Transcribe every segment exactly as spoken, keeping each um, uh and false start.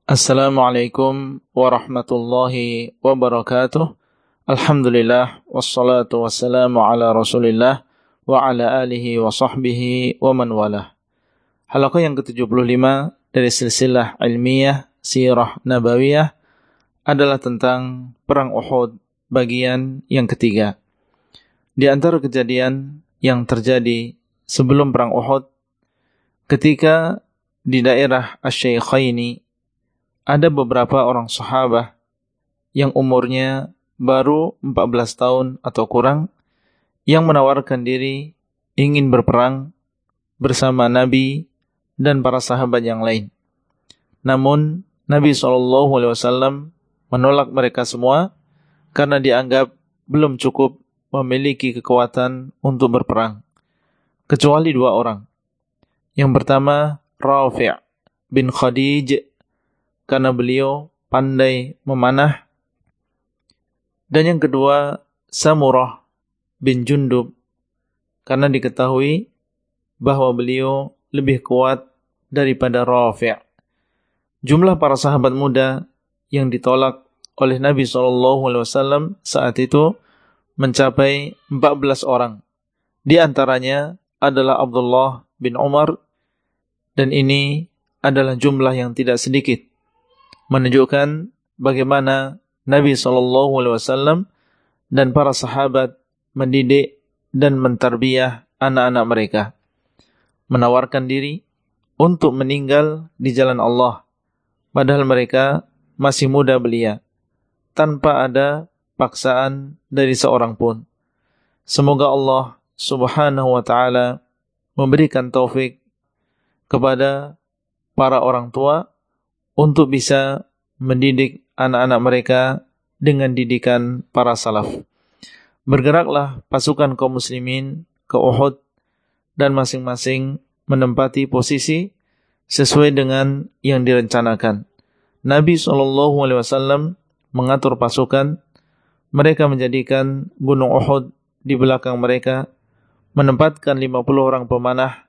Assalamualaikum warahmatullahi wabarakatuh. Alhamdulillah wassalatu wassalamu ala Rasulillah wa ala alihi wa sahbihi wa man walah. Halaqah yang ke tujuh puluh lima dari silsilah ilmiah Sirah Nabawiyah adalah tentang perang Uhud bagian yang ketiga. Di antara kejadian yang terjadi sebelum perang Uhud, ketika di daerah Asy-Syaikhaini ada beberapa orang sahabat yang umurnya baru empat belas tahun atau kurang yang menawarkan diri ingin berperang bersama Nabi dan para sahabat yang lain. Namun Nabi shallallahu alaihi wasallam menolak mereka semua karena dianggap belum cukup memiliki kekuatan untuk berperang. Kecuali dua orang. Yang pertama Rafi' bin Khadij, karena beliau pandai memanah. Dan yang kedua Samurah bin Jundub, karena diketahui bahwa beliau lebih kuat daripada Rafi'. Jumlah para sahabat muda yang ditolak oleh Nabi shallallahu alaihi wasallam saat itu mencapai empat belas orang. Di antaranya adalah Abdullah bin Umar, dan ini adalah jumlah yang tidak sedikit, menunjukkan bagaimana Nabi shallallahu alaihi wasallam dan para sahabat mendidik dan mentarbiyah anak-anak mereka, menawarkan diri untuk meninggal di jalan Allah, padahal mereka masih muda belia, tanpa ada paksaan dari seorang pun. Semoga Allah subhanahu wa ta'ala memberikan taufik kepada para orang tua untuk bisa mendidik anak-anak mereka dengan didikan para salaf. Bergeraklah pasukan kaum muslimin ke Uhud dan masing-masing menempati posisi sesuai dengan yang direncanakan. Nabi shallallahu alaihi wasallam mengatur pasukan, mereka menjadikan gunung Uhud di belakang mereka, menempatkan lima puluh orang pemanah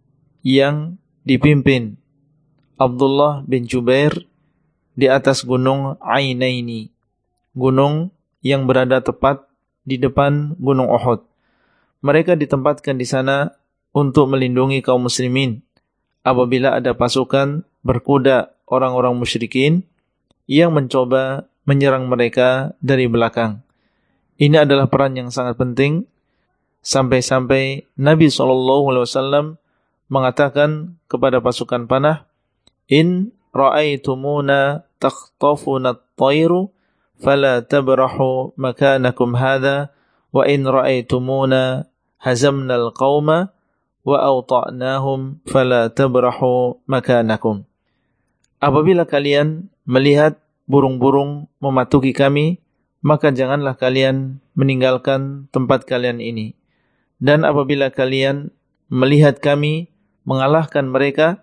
yang dipimpin Abdullah bin Jubair di atas gunung Ainaini, gunung yang berada tepat di depan gunung Uhud. Mereka ditempatkan di sana untuk melindungi kaum muslimin apabila ada pasukan berkuda orang-orang musyrikin yang mencoba menyerang mereka dari belakang. Ini adalah peran yang sangat penting, sampai-sampai Nabi shallallahu alaihi wasallam mengatakan kepada pasukan panah, In ra'aitumuna takhtafuna at-tayru fala tabrahu makanakum hadha wa in ra'aitumuna hazamna al-qawma wa awta'nahum fala tabrahu makanakum. Apabila kalian melihat burung-burung mematuhi kami, maka janganlah kalian meninggalkan tempat kalian ini. Dan apabila kalian melihat kami mengalahkan mereka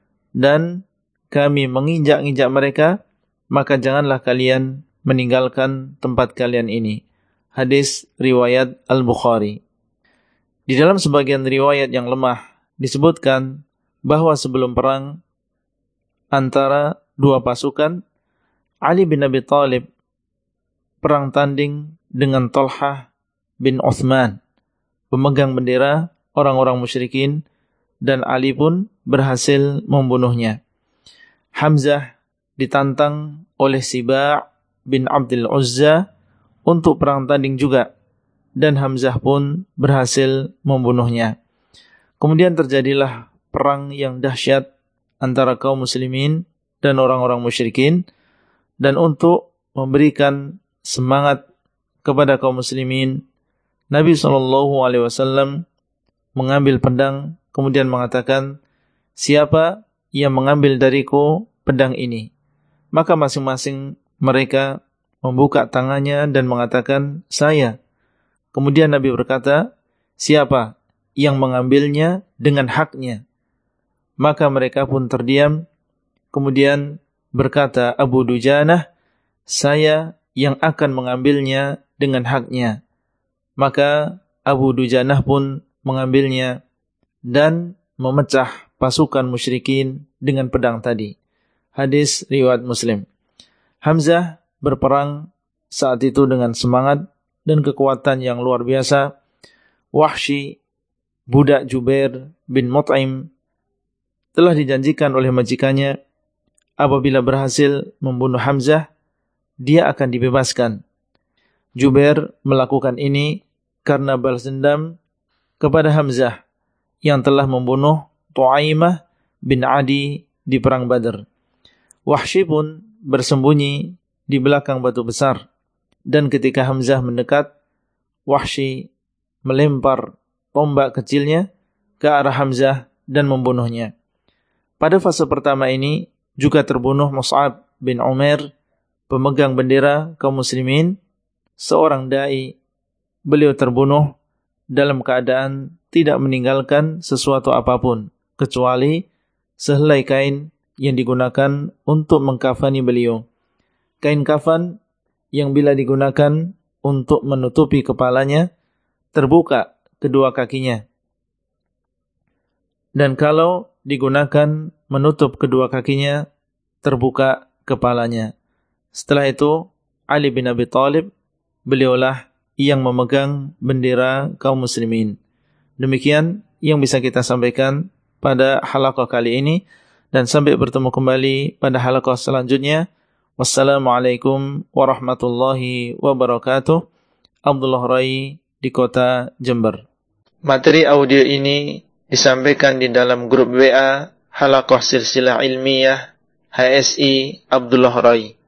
dan kami menginjak-injak mereka, maka janganlah kalian meninggalkan tempat kalian ini. Hadis riwayat Al-Bukhari. Di dalam sebagian riwayat yang lemah disebutkan bahwa sebelum perang antara dua pasukan, Ali bin Abi Thalib perang tanding dengan Talhah bin Uthman, pemegang bendera orang-orang musyrikin, dan Ali pun berhasil membunuhnya. Hamzah ditantang oleh Siba' bin Abdul Uzza untuk perang tanding juga, dan Hamzah pun berhasil membunuhnya. Kemudian terjadilah perang yang dahsyat antara kaum muslimin dan orang-orang musyrikin, dan untuk memberikan semangat kepada kaum muslimin, Nabi shallallahu alaihi wasallam mengambil pedang, kemudian mengatakan, siapa yang mengambil dariku pedang ini? Maka masing-masing mereka membuka tangannya dan mengatakan, saya. Kemudian Nabi berkata, siapa yang mengambilnya dengan haknya? Maka mereka pun terdiam. Kemudian berkata Abu Dujanah, saya yang akan mengambilnya dengan haknya. Maka Abu Dujanah pun mengambilnya dan memecah pasukan musyrikin dengan pedang tadi. Hadis riwayat Muslim. Hamzah berperang saat itu dengan semangat dan kekuatan yang luar biasa. Wahsy, budak Jubair bin Mut'im, telah dijanjikan oleh majikannya apabila berhasil membunuh Hamzah, dia akan dibebaskan. Jubair melakukan ini karena balas dendam kepada Hamzah yang telah membunuh Tu'aimah bin Adi di perang Badar. Wahsy pun bersembunyi di belakang batu besar, dan ketika Hamzah mendekat, Wahsy melempar tombak kecilnya ke arah Hamzah dan membunuhnya. Pada fase pertama ini juga terbunuh Mus'ab bin Umair, pemegang bendera kaum muslimin, seorang dai. Beliau terbunuh dalam keadaan tidak meninggalkan sesuatu apapun kecuali sehelai kain yang digunakan untuk mengkafani beliau. Kain kafan yang bila digunakan untuk menutupi kepalanya, terbuka kedua kakinya. Dan kalau digunakan menutup kedua kakinya, terbuka kepalanya. Setelah itu, Ali bin Abi Thalib, beliaulah yang memegang bendera kaum muslimin. Demikian yang bisa kita sampaikan pada halaqah kali ini, dan sampai bertemu kembali pada halaqah selanjutnya. Wassalamualaikum warahmatullahi wabarakatuh. Abdullah Rai di kota Jember. Materi audio ini disampaikan di dalam grup W A Halaqah Silsilah Ilmiah H S I Abdullah Rai.